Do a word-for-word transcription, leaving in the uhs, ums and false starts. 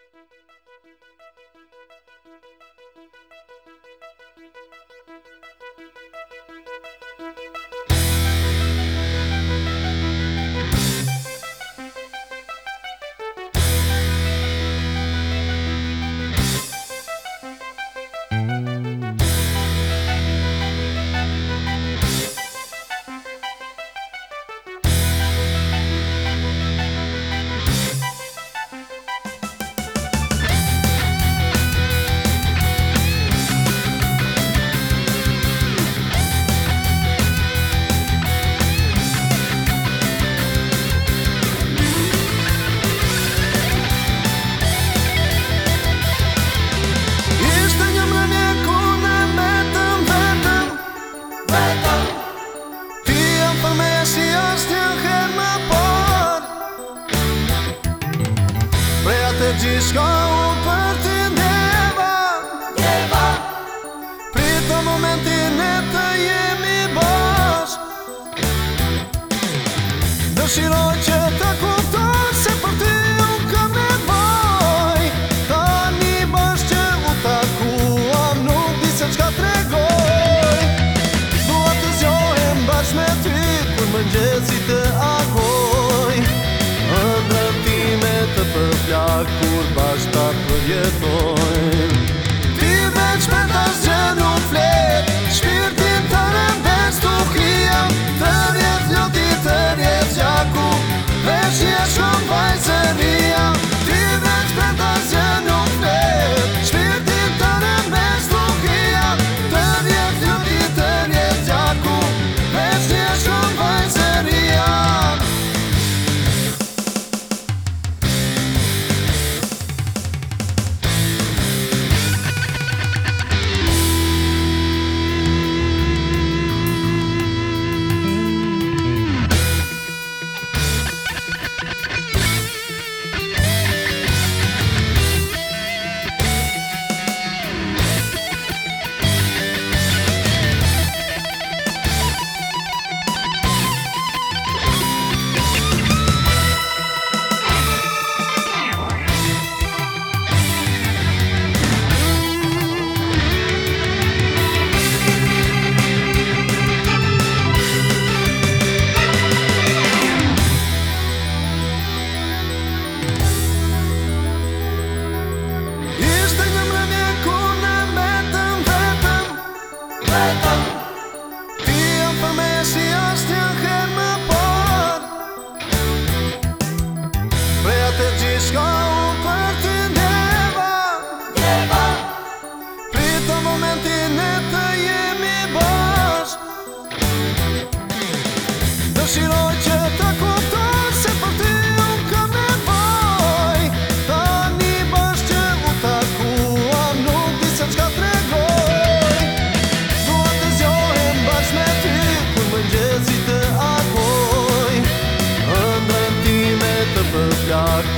Të gjithë shka u për ty neva, neva. Prito momentin e të jemi bashk. Dëshiroj që të kuptoj se për ty unë kam nevoj. Tani bashk që u takuam nuk di se qka tregoj. Dua të zjohem bashk me ty kur mëngjesi të agoj. Ëndrën time të përflak kur bashkë ta përjetojmë. Ti veç me ta zgjë nuk flet, shpirtin të rëmbes të hia. Të rjedh ljoti, të rjedh gjaku, veç një shkëm vajzëria. Ti veç me ta zgjë nuk flet, shpirtin të rëmbes të hia. Të rjedh ljoti, të rjedh gjaku, veç një shkëm vajzëria. Ti jam për me si asë një her më par. Preja të gjithë shka u për ty neva, neva. Prito momentin e të jemi bashk. Dëshiroj që të kuptoj se për ty unë kam nevoj. Tani bashk që u takuam nuk di se qka tregoj. Mëngjesi të agoj, ëndrën time të përflak